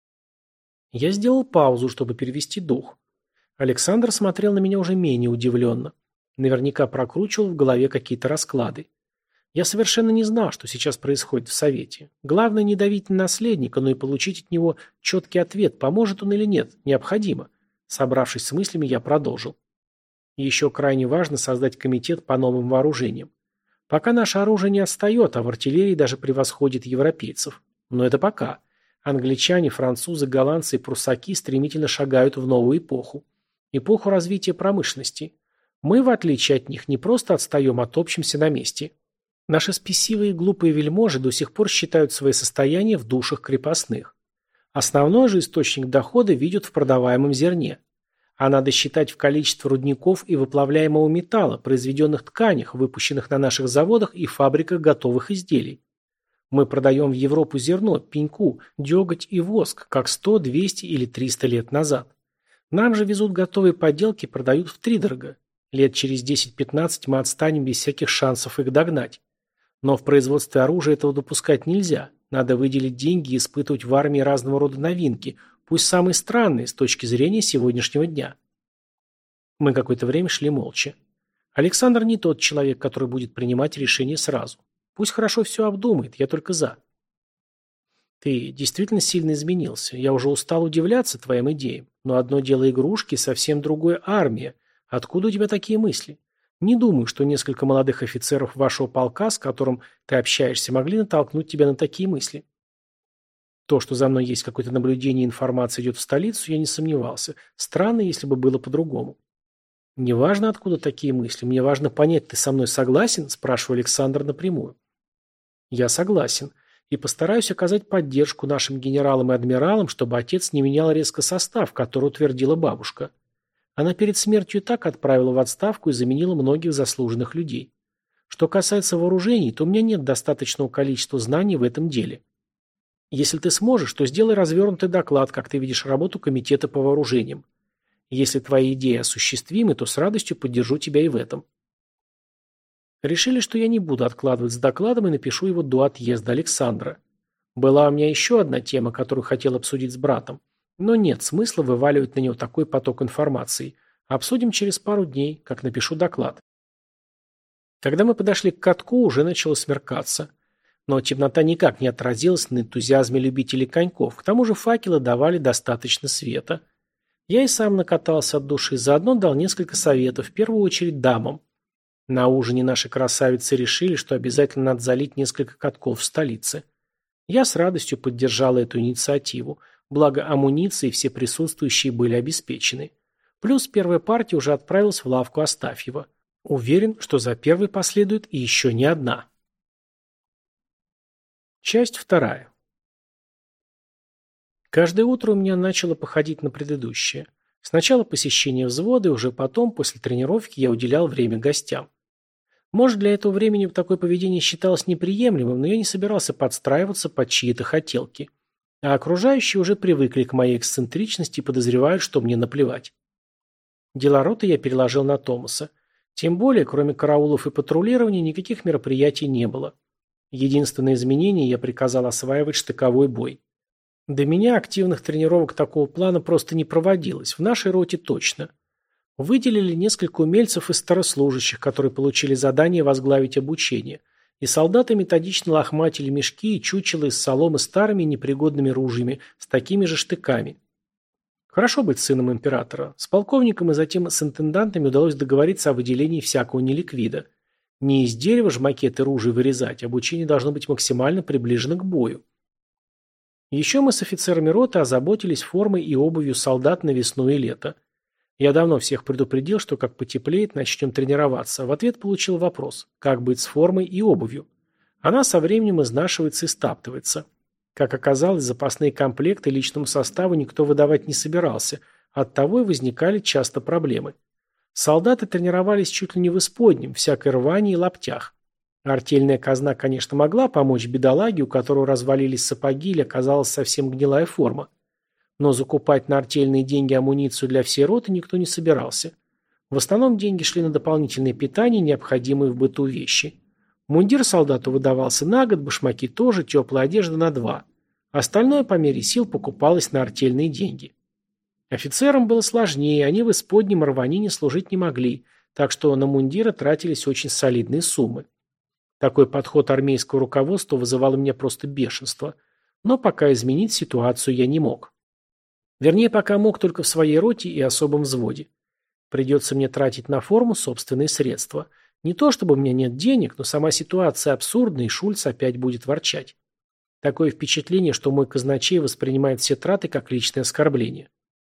Я сделал паузу, чтобы перевести дух. Александр смотрел на меня уже менее удивленно. Наверняка прокручивал в голове какие-то расклады. Я совершенно не знал, что сейчас происходит в Совете. Главное не давить на наследника, но и получить от него четкий ответ, поможет он или нет, необходимо. Собравшись с мыслями, я продолжил. Еще крайне важно создать комитет по новым вооружениям. Пока наше оружие не отстает, а в артиллерии даже превосходит европейцев. Но это пока. Англичане, французы, голландцы и прусаки стремительно шагают в новую эпоху. Эпоху развития промышленности. Мы, в отличие от них, не просто отстаем, а топчемся на месте. Наши спесивые и глупые вельможи до сих пор считают свои состояния в душах крепостных. Основной же источник дохода видят в продаваемом зерне. А надо считать в количестве рудников и выплавляемого металла, произведенных тканях, выпущенных на наших заводах и фабриках готовых изделий. Мы продаем в Европу зерно, пеньку, деготь и воск, как 100, 200 или 300 лет назад. Нам же везут готовые поделки и продают втридорога. Лет через 10-15 мы отстанем без всяких шансов их догнать. Но в производстве оружия этого допускать нельзя. Надо выделить деньги и испытывать в армии разного рода новинки, пусть самые странные с точки зрения сегодняшнего дня. Мы какое-то время шли молча. Александр не тот человек, который будет принимать решения сразу. Пусть хорошо все обдумает, я только за. Ты действительно сильно изменился. Я уже устал удивляться твоим идеям. Но одно дело игрушки, совсем другое армия. Откуда у тебя такие мысли? Не думаю, что несколько молодых офицеров вашего полка, с которым ты общаешься, могли натолкнуть тебя на такие мысли. То, что за мной есть какое-то наблюдение и информация идет в столицу, я не сомневался. Странно, если бы было по-другому. Неважно, откуда такие мысли. Мне важно понять, ты со мной согласен? Спрашиваю Александр напрямую. Я согласен. И постараюсь оказать поддержку нашим генералам и адмиралам, чтобы отец не менял резко состав, который утвердила бабушка. Она перед смертью и так отправила в отставку и заменила многих заслуженных людей. Что касается вооружений, то у меня нет достаточного количества знаний в этом деле. Если ты сможешь, то сделай развернутый доклад, как ты видишь работу комитета по вооружениям. Если твои идеи осуществимы, то с радостью поддержу тебя и в этом. Решили, что я не буду откладывать с докладом и напишу его до отъезда Александра. Была у меня еще одна тема, которую хотел обсудить с братом. Но нет смысла вываливать на него такой поток информации. Обсудим через пару дней, как напишу доклад. Когда мы подошли к катку, уже начало смеркаться. Но темнота никак не отразилась на энтузиазме любителей коньков. К тому же факелы давали достаточно света. Я и сам накатался от души, заодно дал несколько советов, в первую очередь дамам. На ужине наши красавицы решили, что обязательно надо залить несколько катков в столице. Я с радостью поддержал эту инициативу. Благо амуниции все присутствующие были обеспечены. Плюс первая партия уже отправилась в лавку Астафьева. Уверен, что за первой последует и еще не одна. Часть вторая. Каждое утро у меня начало походить на предыдущее. Сначала посещение взвода, и уже потом, после тренировки, я уделял время гостям. Может, для этого времени такое поведение считалось неприемлемым, но я не собирался подстраиваться под чьи-то хотелки. А окружающие уже привыкли к моей эксцентричности и подозревают, что мне наплевать. Дела роты я переложил на Томаса. Тем более, кроме караулов и патрулирования, никаких мероприятий не было. Единственное изменение я приказал осваивать штыковой бой. До меня активных тренировок такого плана просто не проводилось, в нашей роте точно. Выделили несколько умельцев из старослужащих, которые получили задание возглавить обучение, и солдаты методично лохматили мешки и чучела из соломы старыми непригодными ружьями с такими же штыками. Хорошо быть сыном императора. С полковником и затем с интендантами удалось договориться о выделении всякого неликвида. Не из дерева ж макеты ружей вырезать, обучение должно быть максимально приближено к бою. Еще мы с офицерами роты озаботились формой и обувью солдат на весну и лето. Я давно всех предупредил, что как потеплеет, начнем тренироваться. В ответ получил вопрос, как быть с формой и обувью. Она со временем изнашивается и стаптывается. Как оказалось, запасные комплекты личному составу никто выдавать не собирался, оттого и возникали часто проблемы. Солдаты тренировались чуть ли не в исподнем, всякой рвани и лаптях. Артельная казна, конечно, могла помочь бедолаге, у которого развалились сапоги или оказалась совсем гнилая форма. Но закупать на артельные деньги амуницию для всей роты никто не собирался. В основном деньги шли на дополнительное питание, необходимые в быту вещи. Мундир солдату выдавался на год, башмаки тоже, теплая одежда на 2. Остальное по мере сил покупалось на артельные деньги. Офицерам было сложнее, они в исподнем рванине служить не могли, так что на мундиры тратились очень солидные суммы. Такой подход армейского руководства вызывал у меня просто бешенство. Но пока изменить ситуацию я не мог. Вернее, пока мог только в своей роте и особом взводе. Придется мне тратить на форму собственные средства. Не то чтобы у меня нет денег, но сама ситуация абсурдна, и Шульц опять будет ворчать. Такое впечатление, что мой казначей воспринимает все траты как личное оскорбление.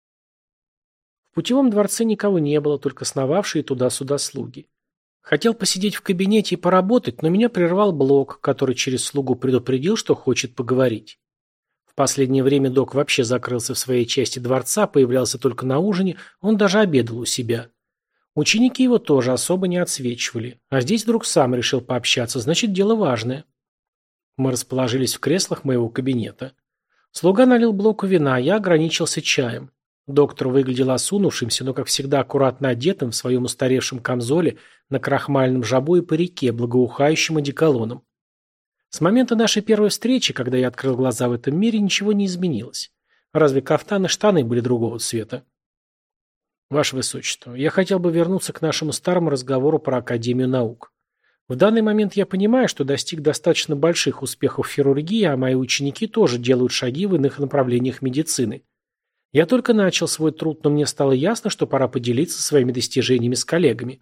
В путевом дворце никого не было, только сновавшие туда-сюда слуги. Хотел посидеть в кабинете и поработать, но меня прервал Блок, который через слугу предупредил, что хочет поговорить. В последнее время док вообще закрылся в своей части дворца, появлялся только на ужине, он даже обедал у себя. Ученики его тоже особо не отсвечивали, а здесь вдруг сам решил пообщаться, значит, дело важное. Мы расположились в креслах моего кабинета. Слуга налил Блоку вина, я ограничился чаем. Доктор выглядел осунувшимся, но, как всегда, аккуратно одетым в своем устаревшем камзоле, на крахмальном жабо и парике, благоухающим одеколоном. С момента нашей первой встречи, когда я открыл глаза в этом мире, ничего не изменилось. Разве кафтан и штаны были другого цвета? Ваше Высочество, я хотел бы вернуться к нашему старому разговору про Академию наук. В данный момент я понимаю, что достиг достаточно больших успехов в хирургии, а мои ученики тоже делают шаги в иных направлениях медицины. Я только начал свой труд, но мне стало ясно, что пора поделиться своими достижениями с коллегами.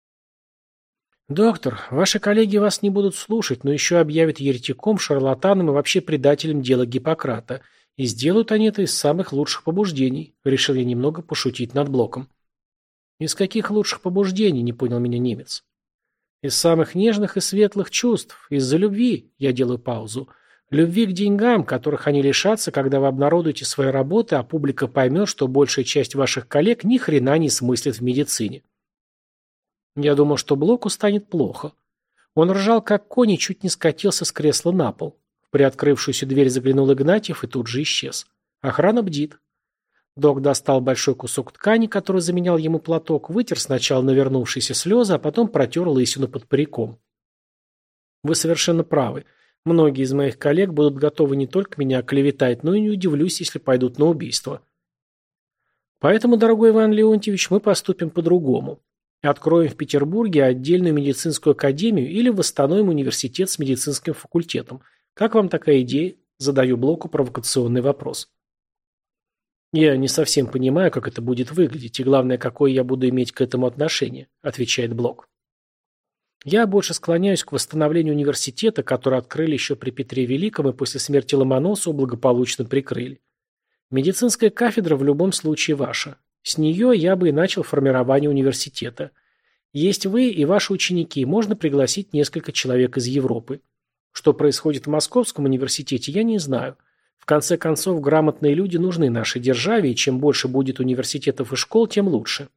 Доктор, ваши коллеги вас не будут слушать, но еще объявят еретиком, шарлатаном и вообще предателем дела Гиппократа. И сделают они это из самых лучших побуждений. Решил я немного пошутить над Блоком. Из каких лучших побуждений, не понял меня немец. Из самых нежных и светлых чувств. Из-за любви, я делаю паузу. Любви к деньгам, которых они лишатся, когда вы обнародуете свои работы, а публика поймет, что большая часть ваших коллег ни хрена не смыслит в медицине. Я думал, что Блоку станет плохо. Он ржал, как конь, и чуть не скатился с кресла на пол. В приоткрывшуюся дверь заглянул Игнатьев и тут же исчез. Охрана бдит. Док достал большой кусок ткани, который заменял ему платок, вытер сначала навернувшиеся слезы, а потом протер лысину под париком. Вы совершенно правы. Многие из моих коллег будут готовы не только меня оклеветать, но и не удивлюсь, если пойдут на убийство. Поэтому, дорогой Иван Леонтьевич, мы поступим по-другому. Откроем в Петербурге отдельную медицинскую академию или восстановим университет с медицинским факультетом. Как вам такая идея? Задаю Блоку провокационный вопрос. Я не совсем понимаю, как это будет выглядеть, и главное, какое я буду иметь к этому отношение, отвечает Блок. Я больше склоняюсь к восстановлению университета, который открыли еще при Петре Великом и после смерти Ломоносова благополучно прикрыли. Медицинская кафедра в любом случае ваша. С нее я бы и начал формирование университета. Есть вы и ваши ученики, можно пригласить несколько человек из Европы. Что происходит в Московском университете, я не знаю. В конце концов, грамотные люди нужны нашей державе, и чем больше будет университетов и школ, тем лучше.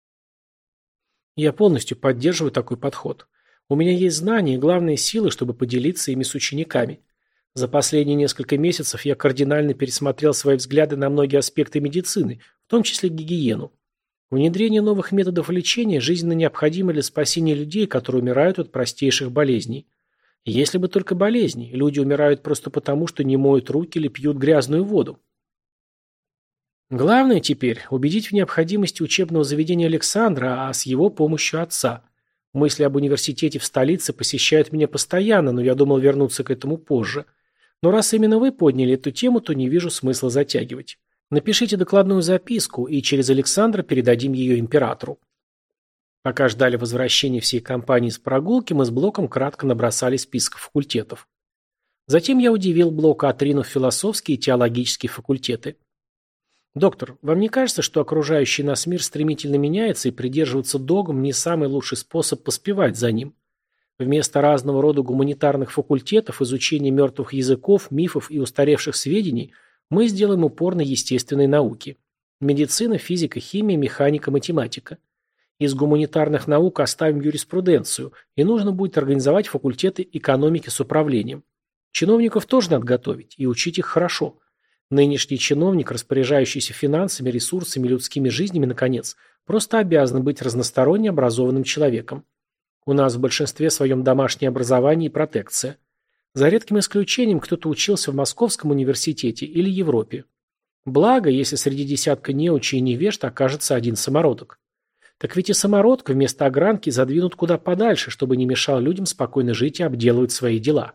Я полностью поддерживаю такой подход. У меня есть знания и главные силы, чтобы поделиться ими с учениками. За последние несколько месяцев я кардинально пересмотрел свои взгляды на многие аспекты медицины, в том числе гигиену. Внедрение новых методов лечения жизненно необходимо для спасения людей, которые умирают от простейших болезней. Если бы только болезни, люди умирают просто потому, что не моют руки или пьют грязную воду. Главное теперь убедить в необходимости учебного заведения Александра, а с его помощью отца. Мысли об университете в столице посещают меня постоянно, но я думал вернуться к этому позже. Но раз именно вы подняли эту тему, то не вижу смысла затягивать. Напишите докладную записку, и через Александра передадим ее императору. Пока ждали возвращения всей компании с прогулки, мы с Блоком кратко набросали список факультетов. Затем я удивил Блока, отринув философские и теологические факультеты. Доктор, вам не кажется, что окружающий нас мир стремительно меняется, и придерживаться догм не самый лучший способ поспевать за ним? Вместо разного рода гуманитарных факультетов, изучения мертвых языков, мифов и устаревших сведений, мы сделаем упор на естественные науки. Медицина, физика, химия, механика, математика. Из гуманитарных наук оставим юриспруденцию, и нужно будет организовать факультеты экономики с управлением. Чиновников тоже надо готовить, и учить их хорошо. Нынешний чиновник, распоряжающийся финансами, ресурсами, людскими жизнями, наконец, просто обязан быть разносторонне образованным человеком. У нас в большинстве своем домашнее образование и протекция. За редким исключением кто-то учился в Московском университете или Европе. Благо, если среди десятка неучей и невежд окажется один самородок. Так ведь и самородка вместо огранки задвинут куда подальше, чтобы не мешал людям спокойно жить и обделывать свои дела.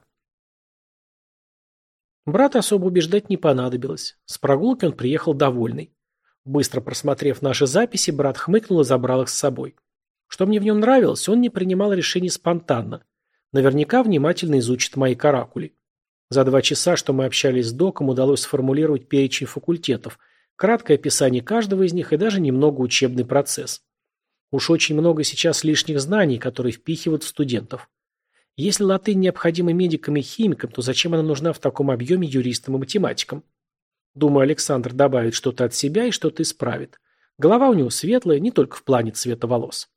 Брата особо убеждать не понадобилось. С прогулки он приехал довольный. Быстро просмотрев наши записи, брат хмыкнул и забрал их с собой. Что мне в нем нравилось, он не принимал решений спонтанно. Наверняка внимательно изучит мои каракули. За 2 часа, что мы общались с доком, удалось сформулировать перечень факультетов, краткое описание каждого из них и даже немного учебный процесс. Уж очень много сейчас лишних знаний, которые впихивают в студентов. Если латынь необходима медикам и химикам, то зачем она нужна в таком объеме юристам и математикам? Думаю, Александр добавит что-то от себя и что-то исправит. Голова у него светлая, не только в плане цвета волос.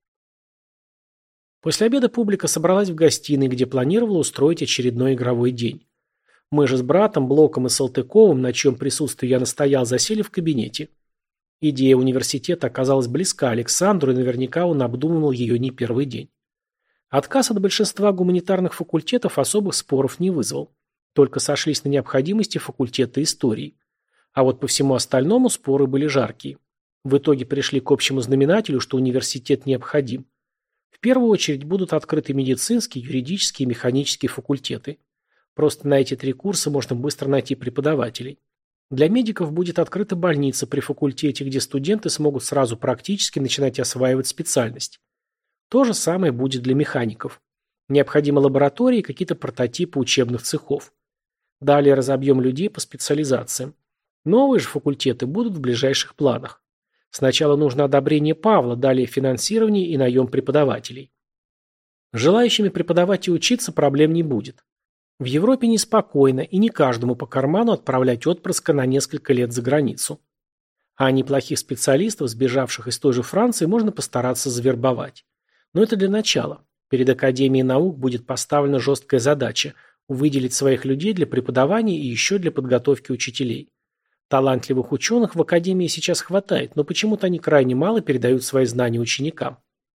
После обеда публика собралась в гостиной, где планировала устроить очередной игровой день. Мы же с братом, Блоком и Салтыковым, на чьем присутствии я настоял, засели в кабинете. Идея университета оказалась близка Александру, и наверняка он обдумывал ее не первый день. Отказ от большинства гуманитарных факультетов особых споров не вызвал. Только сошлись на необходимости факультета истории. А вот по всему остальному споры были жаркие. В итоге пришли к общему знаменателю, что университет необходим. В первую очередь будут открыты медицинские, юридические и механические факультеты. Просто на эти 3 курса можно быстро найти преподавателей. Для медиков будет открыта больница при факультете, где студенты смогут сразу практически начинать осваивать специальность. То же самое будет для механиков. Необходимы лаборатории и какие-то прототипы учебных цехов. Далее разобьем людей по специализациям. Новые же факультеты будут в ближайших планах. Сначала нужно одобрение Павла, далее финансирование и наем преподавателей. Желающими преподавать и учиться проблем не будет. В Европе неспокойно, и не каждому по карману отправлять отпрыска на несколько лет за границу. А неплохих специалистов, сбежавших из той же Франции, можно постараться завербовать. Но это для начала. Перед Академией наук будет поставлена жесткая задача – выделить своих людей для преподавания и еще для подготовки учителей. Талантливых ученых в Академии сейчас хватает, но почему-то они крайне мало передают свои знания ученикам.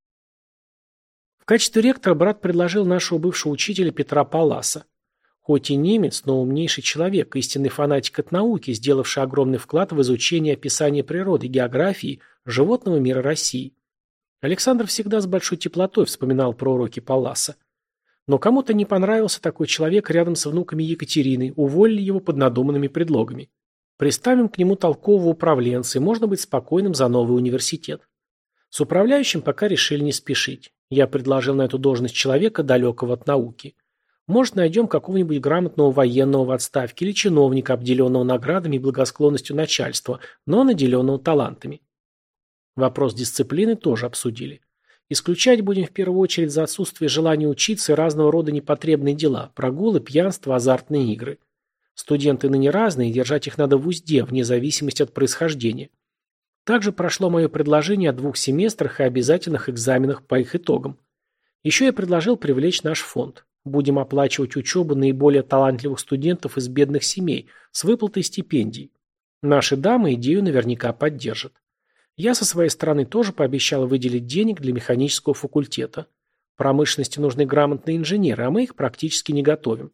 В качестве ректора брат предложил нашего бывшего учителя Петра Палласа. Хоть и немец, но умнейший человек, истинный фанатик от науки, сделавший огромный вклад в изучение и описание природы, географии, животного мира России. Александр всегда с большой теплотой вспоминал про уроки Палласа. Но кому-то не понравился такой человек рядом с внуками Екатерины, уволили его под надуманными предлогами. Приставим к нему толкового управленца, и можно быть спокойным за новый университет. С управляющим пока решили не спешить. Я предложил на эту должность человека, далекого от науки. Может, найдем какого-нибудь грамотного военного в отставке или чиновника, обделенного наградами и благосклонностью начальства, но наделенного талантами. Вопрос дисциплины тоже обсудили. Исключать будем в первую очередь за отсутствие желания учиться и разного рода непотребные дела, прогулы, пьянство, азартные игры. Студенты ныне разные, и держать их надо в узде, вне зависимости от происхождения. Также прошло мое предложение о 2 семестрах и обязательных экзаменах по их итогам. Еще я предложил привлечь наш фонд. Будем оплачивать учебу наиболее талантливых студентов из бедных семей с выплатой стипендий. Наши дамы идею наверняка поддержат. Я со своей стороны тоже пообещал выделить денег для механического факультета. Промышленности нужны грамотные инженеры, а мы их практически не готовим.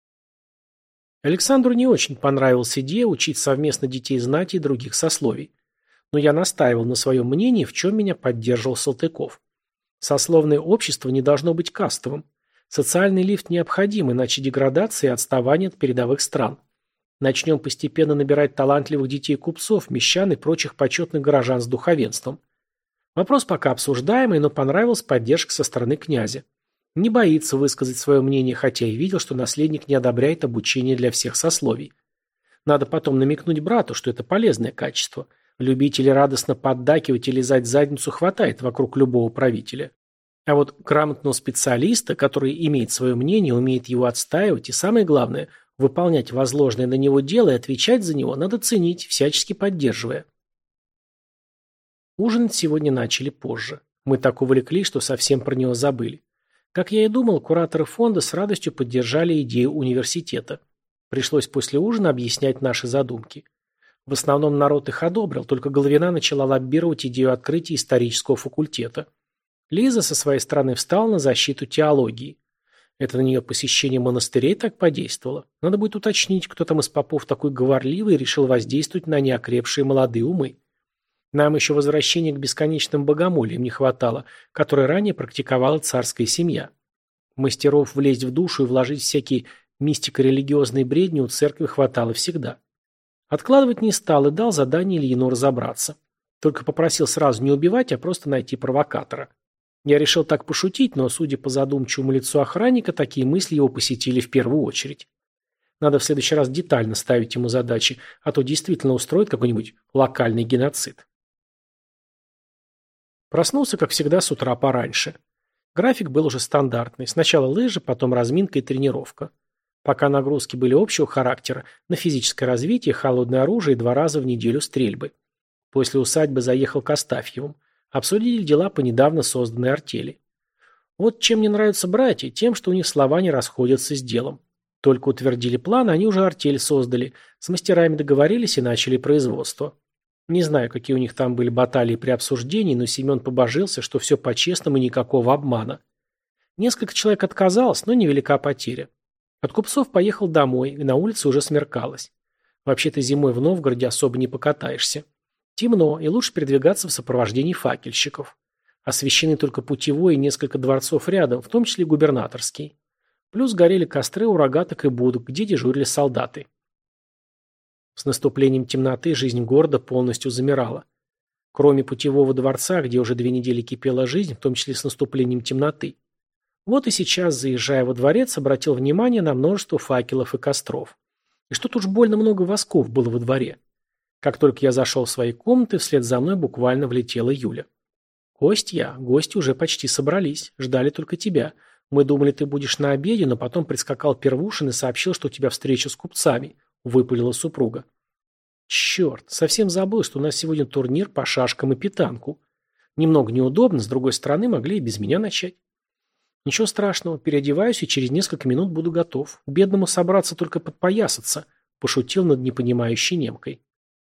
Александру не очень понравилась идея учить совместно детей знати и других сословий. Но я настаивал на своем мнении, в чем меня поддерживал Салтыков. Сословное общество не должно быть кастовым. Социальный лифт необходим, иначе деградация и отставание от передовых стран. Начнем постепенно набирать талантливых детей-купцов, мещан и прочих почетных горожан с духовенством. Вопрос пока обсуждаемый, но понравилась поддержка со стороны князя. Не боится высказать свое мнение, хотя и видел, что наследник не одобряет обучение для всех сословий. Надо потом намекнуть брату, что это полезное качество. Любителей радостно поддакивать и лизать задницу хватает вокруг любого правителя. А вот грамотного специалиста, который имеет свое мнение, умеет его отстаивать и, самое главное, выполнять возложенное на него дело и отвечать за него, надо ценить, всячески поддерживая. Ужинать сегодня начали позже. Мы так увлеклись, что совсем про него забыли. Как я и думал, кураторы фонда с радостью поддержали идею университета. Пришлось после ужина объяснять наши задумки. В основном народ их одобрил, только Головина начала лоббировать идею открытия исторического факультета. Лиза со своей стороны встала на защиту теологии. Это на нее посещение монастырей так подействовало. Надо будет уточнить, кто там из попов такой говорливый и решил воздействовать на неокрепшие молодые умы. Нам еще возвращения к бесконечным богомольям не хватало, которые ранее практиковала царская семья. Мастеров влезть в душу и вложить всякие мистико-религиозные бредни у церкви хватало всегда. Откладывать не стал и дал задание Ильину разобраться. Только попросил сразу не убивать, а просто найти провокатора. Я решил так пошутить, но, судя по задумчивому лицу охранника, такие мысли его посетили в первую очередь. Надо в следующий раз детально ставить ему задачи, а то действительно устроит какой-нибудь локальный геноцид. Проснулся, как всегда, с утра пораньше. График был уже стандартный. Сначала лыжи, потом разминка и тренировка. Пока нагрузки были общего характера, на физическое развитие, холодное оружие и 2 раза в неделю стрельбы. После усадьбы заехал к Астафьевым. Обсудили дела по недавно созданной артели. Вот чем мне нравятся братья, тем, что у них слова не расходятся с делом. Только утвердили план, они уже артель создали, с мастерами договорились и начали производство. Не знаю, какие у них там были баталии при обсуждении, но Семен побожился, что все по-честному и никакого обмана. Несколько человек отказалось, но невелика потеря. От купцов поехал домой, и на улице уже смеркалось. Вообще-то зимой в Новгороде особо не покатаешься. Темно, и лучше передвигаться в сопровождении факельщиков. Освещены только путевой и несколько дворцов рядом, в том числе и губернаторский. Плюс горели костры у рогаток и будок, где дежурили солдаты. С наступлением темноты жизнь города полностью замирала. Кроме путевого дворца, где уже 2 недели кипела жизнь, в том числе с наступлением темноты. Вот и сейчас, заезжая во дворец, обратил внимание на множество факелов и костров. И что-то уж больно много восков было во дворе. Как только я зашел в свои комнаты, вслед за мной буквально влетела Юля. «Костя, гости уже почти собрались, ждали только тебя. Мы думали, ты будешь на обеде, но потом прискакал Первушин и сообщил, что у тебя встреча с купцами», — выпалила супруга. «Черт, совсем забыл, что у нас сегодня турнир по шашкам и питанку. Немного неудобно, с другой стороны, могли и без меня начать». «Ничего страшного, переодеваюсь и через несколько минут буду готов. Бедному собраться только подпоясаться», — пошутил над непонимающей немкой.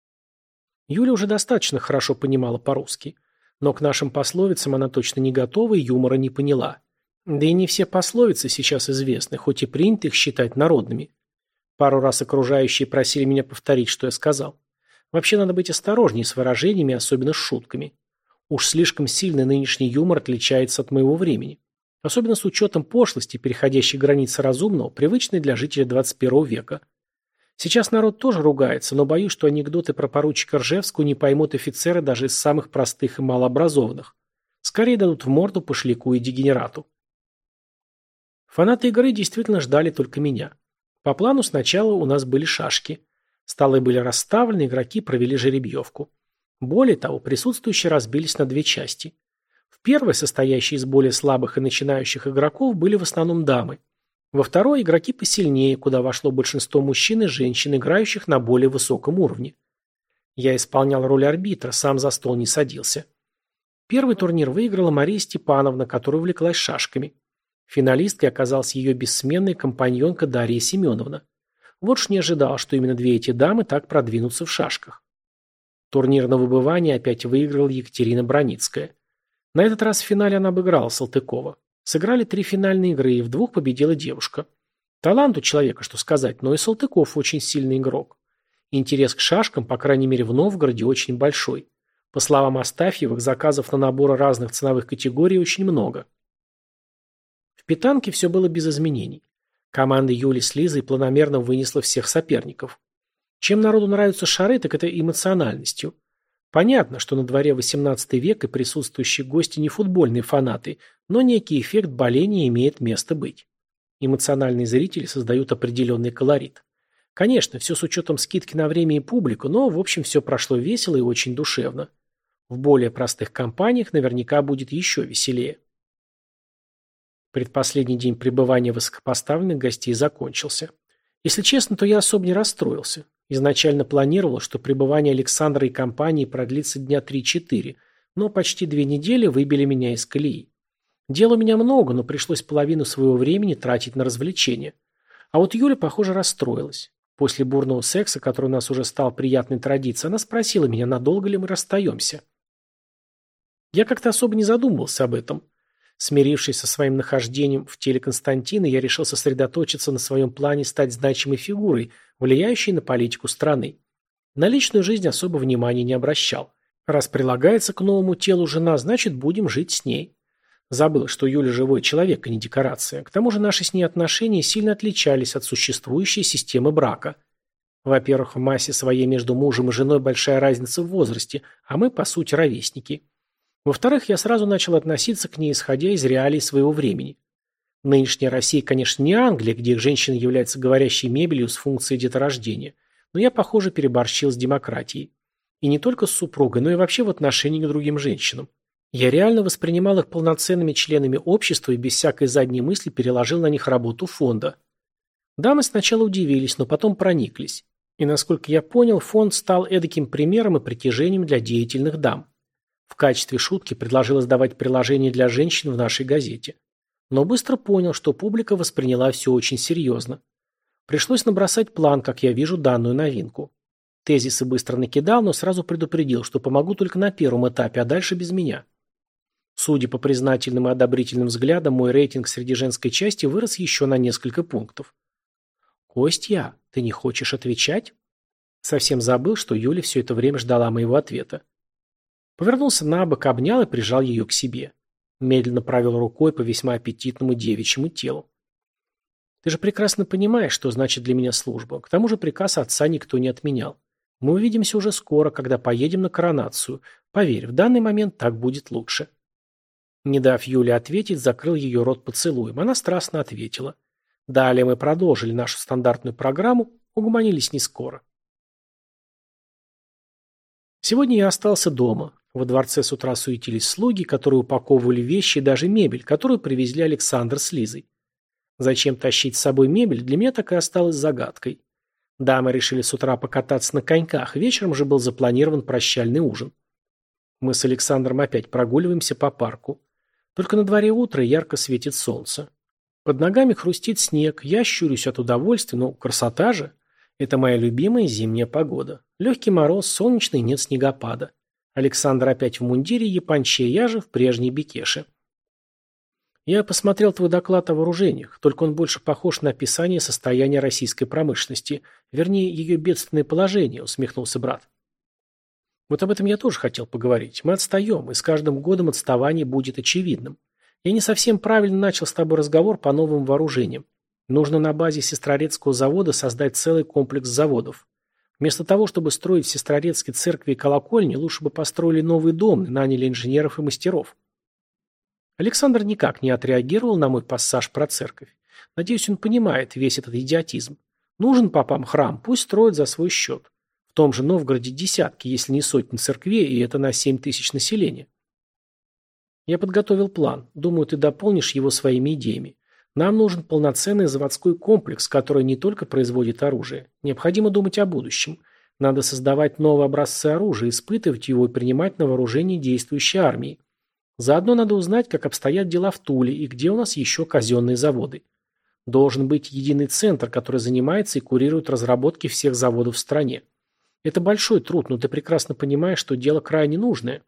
Юля уже достаточно хорошо понимала по-русски. Но к нашим пословицам она точно не готова и юмора не поняла. Да и не все пословицы сейчас известны, хоть и принято их считать народными. Пару раз окружающие просили меня повторить, что я сказал. Вообще надо быть осторожнее с выражениями, особенно с шутками. Уж слишком сильно нынешний юмор отличается от моего времени. Особенно с учетом пошлости, переходящей границы разумного, привычной для жителя 21 века. Сейчас народ тоже ругается, но боюсь, что анекдоты про поручика Ржевского не поймут офицеры даже из самых простых и малообразованных. Скорее дадут в морду пошляку и дегенерату. Фанаты игры действительно ждали только меня. По плану сначала у нас были шашки. Столы были расставлены, игроки провели жеребьевку. Более того, присутствующие разбились на 2 части. В первой, состоящей из более слабых и начинающих игроков, были в основном дамы. Во второй игроки посильнее, куда вошло большинство мужчин и женщин, играющих на более высоком уровне. Я исполнял роль арбитра, сам за стол не садился. Первый турнир выиграла Мария Степановна, которая увлеклась шашками. Финалисткой оказалась ее бессменная компаньонка Дарья Семеновна. Вот ж не ожидал, что именно 2 эти дамы так продвинутся в шашках. Турнир на выбывание опять выиграла Екатерина Броницкая. На этот раз в финале она обыграла Салтыкова. Сыграли 3 финальные игры, и в 2 победила девушка. Талант у человека, что сказать, но и Салтыков очень сильный игрок. Интерес к шашкам, по крайней мере в Новгороде, очень большой. По словам Астафьевых, заказов на наборы разных ценовых категорий очень много. В питанке все было без изменений. Команда Юли с Лизой планомерно вынесла всех соперников. Чем народу нравятся шары, так это эмоциональностью. Понятно, что на дворе XVIII век и присутствующие гости не футбольные фанаты, но некий эффект боления имеет место быть. Эмоциональные зрители создают определенный колорит. Конечно, все с учетом скидки на время и публику, но в общем все прошло весело и очень душевно. В более простых компаниях наверняка будет еще веселее. Предпоследний день пребывания высокопоставленных гостей закончился. Если честно, то я особо не расстроился. Изначально планировал, что пребывание Александра и компании продлится дня 3-4, Но почти 2 недели выбили меня из колеи. Дел у меня много, но пришлось половину своего времени тратить на развлечения. А вот Юля, похоже, расстроилась. После бурного секса, который у нас уже стал приятной традицией, она спросила меня, надолго ли мы расстаемся. Я как-то особо не задумывался об этом. Смирившись со своим нахождением в теле Константина, я решил сосредоточиться на своем плане стать значимой фигурой, влияющей на политику страны. На личную жизнь особо внимания не обращал. Раз прилагается к новому телу жена, значит, будем жить с ней. Забыл, что Юля живой человек, а не декорация. К тому же наши с ней отношения сильно отличались от существующей системы брака. Во-первых, в массе своей между мужем и женой большая разница в возрасте, а мы, по сути, ровесники. Во-вторых, я сразу начал относиться к ней, исходя из реалий своего времени. Нынешняя Россия, конечно, не Англия, где женщина является говорящей мебелью с функцией деторождения, но я, похоже, переборщил с демократией. И не только с супругой, но и вообще в отношении к другим женщинам. Я реально воспринимал их полноценными членами общества и без всякой задней мысли переложил на них работу фонда. Дамы сначала удивились, но потом прониклись. И, насколько я понял, фонд стал эдаким примером и притяжением для деятельных дам. В качестве шутки предложил издавать приложение для женщин в нашей газете. Но быстро понял, что публика восприняла все очень серьезно. Пришлось набросать план, как я вижу данную новинку. Тезисы быстро накидал, но сразу предупредил, что помогу только на первом этапе, а дальше без меня. Судя по признательным и одобрительным взглядам, мой рейтинг среди женской части вырос еще на несколько пунктов. «Костя, ты не хочешь отвечать?» Совсем забыл, что Юля все это время ждала моего ответа. Повернулся на бок, обнял и прижал ее к себе. Медленно провел рукой по весьма аппетитному девичьему телу. «Ты же прекрасно понимаешь, что значит для меня служба. К тому же приказ отца никто не отменял. Мы увидимся уже скоро, когда поедем на коронацию. Поверь, в данный момент так будет лучше». Не дав Юле ответить, закрыл ее рот поцелуем. Она страстно ответила. Далее мы продолжили нашу стандартную программу, угомонились не скоро. Сегодня я остался дома. Во дворце с утра суетились слуги, которые упаковывали вещи и даже мебель, которую привезли Александр с Лизой. Зачем тащить с собой мебель, для меня так и осталось загадкой. Дамы решили с утра покататься на коньках, вечером же был запланирован прощальный ужин. Мы с Александром опять прогуливаемся по парку. Только на дворе утро и ярко светит солнце. Под ногами хрустит снег, я щурюсь от удовольствия, но красота же. Это моя любимая зимняя погода. Легкий мороз, солнечный, нет снегопада. Александр опять в мундире японче, я же в прежней бекеше. Я посмотрел твой доклад о вооружениях, только он больше похож на описание состояния российской промышленности, вернее, ее бедственное положение, усмехнулся брат. Вот об этом я тоже хотел поговорить. Мы отстаем, и с каждым годом отставание будет очевидным. Я не совсем правильно начал с тобой разговор по новым вооружениям. Нужно на базе Сестрорецкого завода создать целый комплекс заводов. Вместо того, чтобы строить в Сестрорецке церкви и колокольни, лучше бы построили новый дом и наняли инженеров и мастеров. Александр никак не отреагировал на мой пассаж про церковь. Надеюсь, он понимает весь этот идиотизм. Нужен попам храм, пусть строят за свой счет. В том же Новгороде десятки, если не сотни церквей, и это на 7 тысяч населения. Я подготовил план. Думаю, ты дополнишь его своими идеями. Нам нужен полноценный заводской комплекс, который не только производит оружие. Необходимо думать о будущем. Надо создавать новые образцы оружия, испытывать его и принимать на вооружение действующей армии. Заодно надо узнать, как обстоят дела в Туле и где у нас еще казенные заводы. Должен быть единый центр, который занимается и курирует разработки всех заводов в стране. Это большой труд, но ты прекрасно понимаешь, что дело крайне нужное.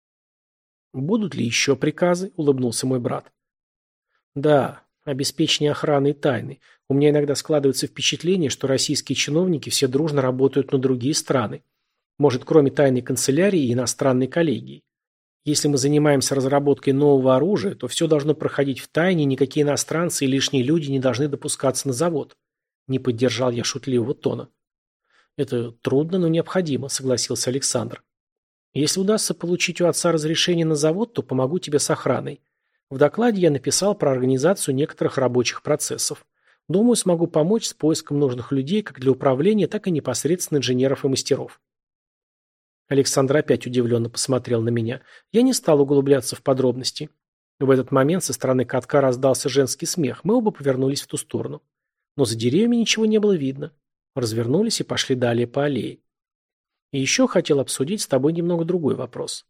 «Будут ли еще приказы?» – улыбнулся мой брат. «Да, обеспечение охраны и тайны. У меня иногда складывается впечатление, что российские чиновники все дружно работают на другие страны. Может, кроме тайной канцелярии и иностранной коллегии. Если мы занимаемся разработкой нового оружия, то все должно проходить в тайне, никакие иностранцы и лишние люди не должны допускаться на завод». Не поддержал я шутливого тона. «Это трудно, но необходимо», – согласился Александр. «Если удастся получить у отца разрешение на завод, то помогу тебе с охраной. В докладе я написал про организацию некоторых рабочих процессов. Думаю, смогу помочь с поиском нужных людей как для управления, так и непосредственно инженеров и мастеров». Александр опять удивленно посмотрел на меня. Я не стал углубляться в подробности. В этот момент со стороны катка раздался женский смех. Мы оба повернулись в ту сторону. Но за деревьями ничего не было видно. Развернулись и пошли далее по аллее. И еще хотел обсудить с тобой немного другой вопрос.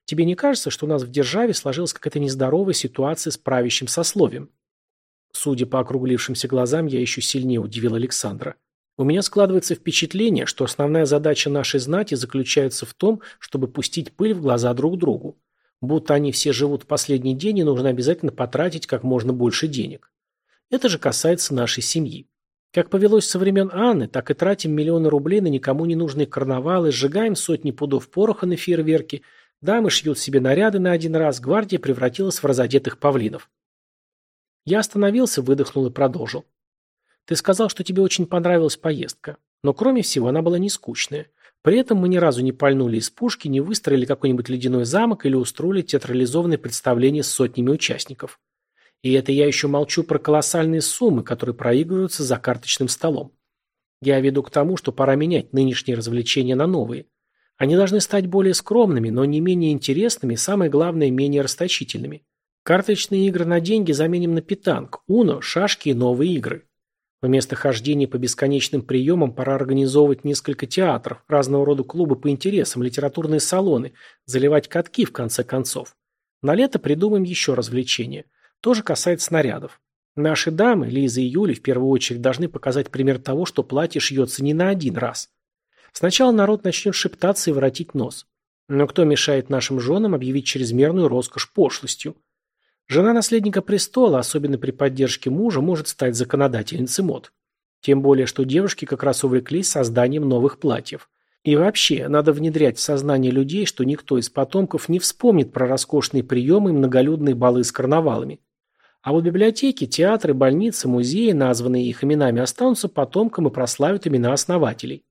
Тебе не кажется, что у нас в державе сложилась какая-то нездоровая ситуация с правящим сословием? Судя по округлившимся глазам, я еще сильнее удивил Александра. У меня складывается впечатление, что основная задача нашей знати заключается в том, чтобы пустить пыль в глаза друг другу. Будто они все живут в последний день и нужно обязательно потратить как можно больше денег. Это же касается нашей семьи. Как повелось со времен Анны, так и тратим миллионы рублей на никому не нужные карнавалы, сжигаем сотни пудов пороха на фейерверки, дамы шьют себе наряды на один раз, гвардия превратилась в разодетых павлинов. Я остановился, выдохнул и продолжил. Ты сказал, что тебе очень понравилась поездка. Но кроме всего, она была не скучная. При этом мы ни разу не пальнули из пушки, не выстроили какой-нибудь ледяной замок или устроили театрализованное представление с сотнями участников. И это я еще молчу про колоссальные суммы, которые проигрываются за карточным столом. Я веду к тому, что пора менять нынешние развлечения на новые. Они должны стать более скромными, но не менее интересными и, самое главное, менее расточительными. Карточные игры на деньги заменим на питанг, уно, шашки и новые игры. Вместо хождения по бесконечным приемам пора организовывать несколько театров, разного рода клубы по интересам, литературные салоны, заливать катки в конце концов. На лето придумаем еще развлечения. То же касается снарядов. Наши дамы, Лиза и Юля, в первую очередь должны показать пример того, что платье шьется не на один раз. Сначала народ начнет шептаться и воротить нос. Но кто мешает нашим женам объявить чрезмерную роскошь пошлостью? Жена наследника престола, особенно при поддержке мужа, может стать законодательницей мод. Тем более, что девушки как раз увлеклись созданием новых платьев. И вообще, надо внедрять в сознание людей, что никто из потомков не вспомнит про роскошные приемы и многолюдные балы с карнавалами. А вот библиотеки, театры, больницы, музеи, названные их именами, останутся потомкам и прославят имена основателей.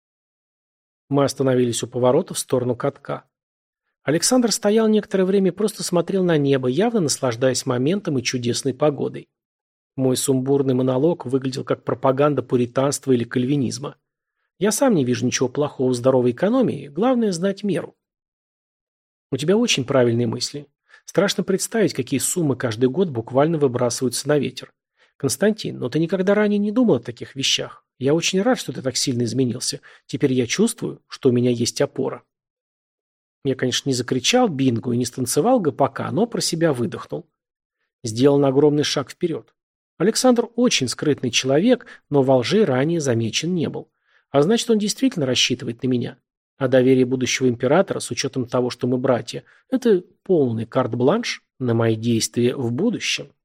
Мы остановились у поворота в сторону катка. Александр стоял некоторое время и просто смотрел на небо, явно наслаждаясь моментом и чудесной погодой. Мой сумбурный монолог выглядел как пропаганда пуританства или кальвинизма. Я сам не вижу ничего плохого в здоровой экономии, главное знать меру. У тебя очень правильные мысли. Страшно представить, какие суммы каждый год буквально выбрасываются на ветер. Константин, но ты никогда ранее не думал о таких вещах. Я очень рад, что ты так сильно изменился. Теперь я чувствую, что у меня есть опора. Я, конечно, не закричал бинго и не станцевал ГПК, но про себя выдохнул. Сделал огромный шаг вперед. Александр очень скрытный человек, но во лжи ранее замечен не был. А значит, он действительно рассчитывает на меня. А доверие будущего императора, с учетом того, что мы братья, это полный карт-бланш на мои действия в будущем.